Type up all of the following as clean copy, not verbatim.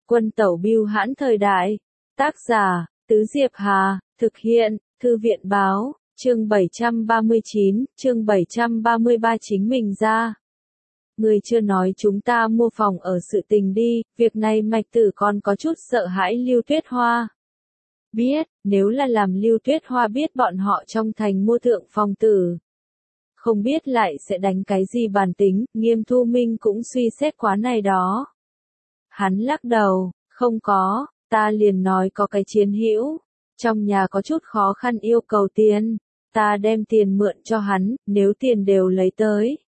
Quân tẩu bưu hãn thời đại. Tác giả, Tứ Diệp Hà, thực hiện, Thư viện báo, chương 739, chương 733 chính mình ra. Người chưa nói chúng ta mua phòng ở sự tình đi, việc này Mạch Tử còn có chút sợ hãi Lưu Tuyết Hoa. Biết, nếu là làm Lưu Tuyết Hoa biết bọn họ trong thành mua thượng phòng tử. Không biết lại sẽ đánh cái gì bản tính, Nghiêm Thu Minh cũng suy xét quá này đó. Hắn lắc đầu, không có, ta liền nói có cái chiến hữu, trong nhà có chút khó khăn yêu cầu tiền, ta đem tiền mượn cho hắn, nếu tiền đều lấy tới.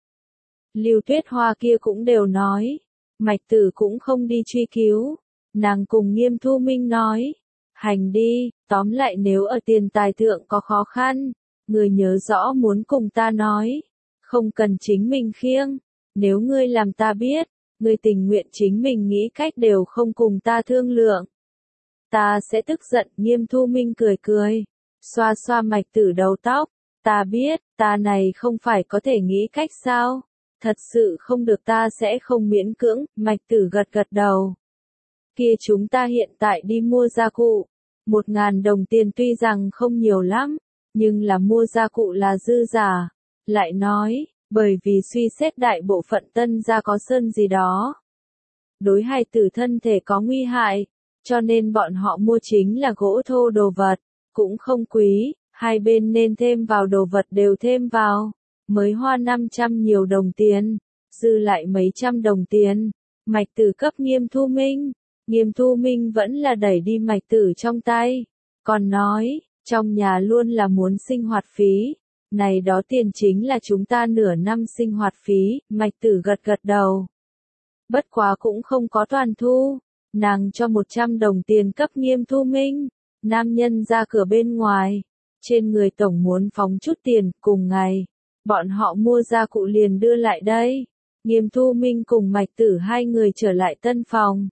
Lưu Tuyết Hoa kia cũng đều nói, Mạch Tử cũng không đi truy cứu, nàng cùng Nghiêm Thu Minh nói, hành đi, tóm lại nếu ở tiền tài thượng có khó khăn, người nhớ rõ muốn cùng ta nói, không cần chính mình khiêng, nếu ngươi làm ta biết, ngươi tình nguyện chính mình nghĩ cách đều không cùng ta thương lượng. Ta sẽ tức giận. Nghiêm Thu Minh cười cười, xoa xoa Mạch Tử đầu tóc, ta biết, ta này không phải có thể nghĩ cách sao, thật sự không được ta sẽ không miễn cưỡng. Mạch Tử gật gật đầu. Kia chúng ta hiện tại đi mua gia cụ, 1.000 đồng tiền tuy rằng không nhiều lắm, nhưng là mua gia cụ là dư giả. Lại nói, bởi vì suy xét đại bộ phận tân gia có sơn gì đó, đối hài tử thân thể có nguy hại, cho nên bọn họ mua chính là gỗ thô đồ vật, cũng không quý, hai bên nên thêm vào đồ vật đều thêm vào, mới hoa 500 nhiều đồng tiền, dư lại mấy trăm đồng tiền. Mạch Tử cấp Nghiêm Thu Minh, Nghiêm Thu Minh vẫn là đẩy đi Mạch Tử trong tay, còn nói, trong nhà luôn là muốn sinh hoạt phí, này đó tiền chính là chúng ta nửa năm sinh hoạt phí. Mạch Tử gật gật đầu. Bất quá cũng không có toàn thu, nàng cho 100 đồng tiền cấp Nghiêm Thu Minh, nam nhân ra cửa bên ngoài, trên người tổng muốn phóng chút tiền. Cùng ngày, bọn họ mua gia cụ liền đưa lại đây, Nghiêm Thu Minh cùng Mạch Tử hai người trở lại tân phòng.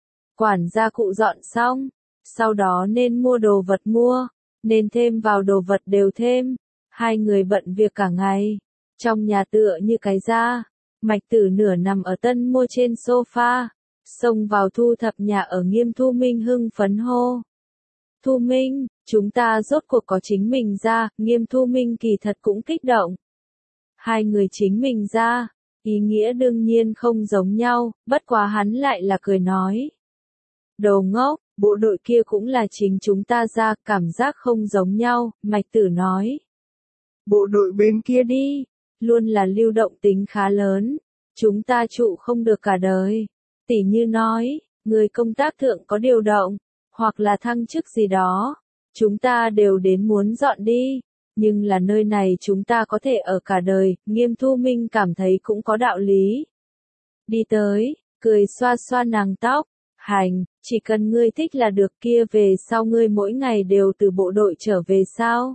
Quản gia cụ dọn xong, sau đó nên mua đồ vật mua, nên thêm vào đồ vật đều thêm, hai người bận việc cả ngày, trong nhà tựa như cái ra. Mạch Tử nửa nằm ở tân mua trên sofa, xông vào thu thập nhà ở. Nghiêm Thu Minh hưng phấn hô. Thu Minh, chúng ta rốt cuộc có chính mình ra. Nghiêm Thu Minh kỳ thật cũng kích động. Hai người chính mình ra, ý nghĩa đương nhiên không giống nhau, bất quá hắn lại là cười nói. Đồ ngốc, bộ đội kia cũng là chính chúng ta ra, cảm giác không giống nhau. Mạch Tử nói. Bộ đội bên kia đi, luôn là lưu động tính khá lớn, chúng ta trụ không được cả đời. Tỉ như nói, người công tác thượng có điều động, hoặc là thăng chức gì đó, chúng ta đều đến muốn dọn đi, nhưng là nơi này chúng ta có thể ở cả đời. Nghiêm Thu Minh cảm thấy cũng có đạo lý. Đi tới, cười xoa xoa nàng tóc, hành, chỉ cần ngươi thích là được. Kia về sau ngươi mỗi ngày đều từ bộ đội trở về sao?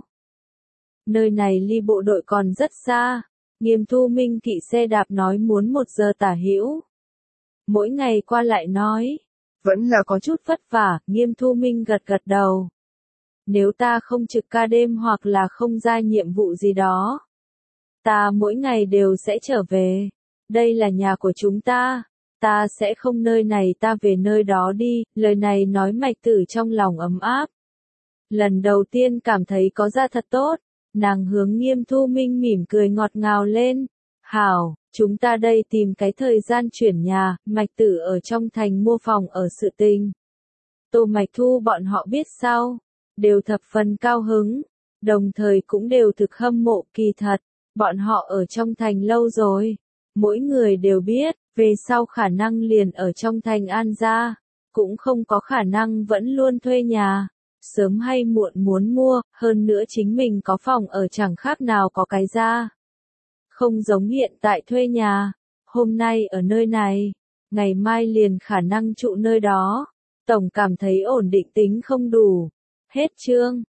Nơi này ly bộ đội còn rất xa. Nghiêm Thu Minh kỵ xe đạp nói muốn 1 giờ tả hữu. Mỗi ngày qua lại nói, vẫn là có chút vất vả. Nghiêm Thu Minh gật gật đầu. Nếu ta không trực ca đêm hoặc là không ra nhiệm vụ gì đó, ta mỗi ngày đều sẽ trở về. Đây là nhà của chúng ta sẽ không nơi này ta về nơi đó đi. Lời này nói Mạch Tử trong lòng ấm áp. Lần đầu tiên cảm thấy có ra thật tốt. Nàng hướng Nghiêm Thu Minh mỉm cười ngọt ngào lên. Hảo, chúng ta đây tìm cái thời gian chuyển nhà. Mạch Tử ở trong thành mua phòng ở sự tình. Tô Mạch Thu bọn họ biết sau, đều thập phần cao hứng, đồng thời cũng đều thực hâm mộ. Kỳ thật, bọn họ ở trong thành lâu rồi, mỗi người đều biết, về sau khả năng liền ở trong thành an gia, cũng không có khả năng vẫn luôn thuê nhà. Sớm hay muộn muốn mua, hơn nữa chính mình có phòng ở chẳng khác nào có cái ra. Không giống hiện tại thuê nhà, hôm nay ở nơi này, ngày mai liền khả năng trụ nơi đó, tổng cảm thấy ổn định tính không đủ. Hết chương.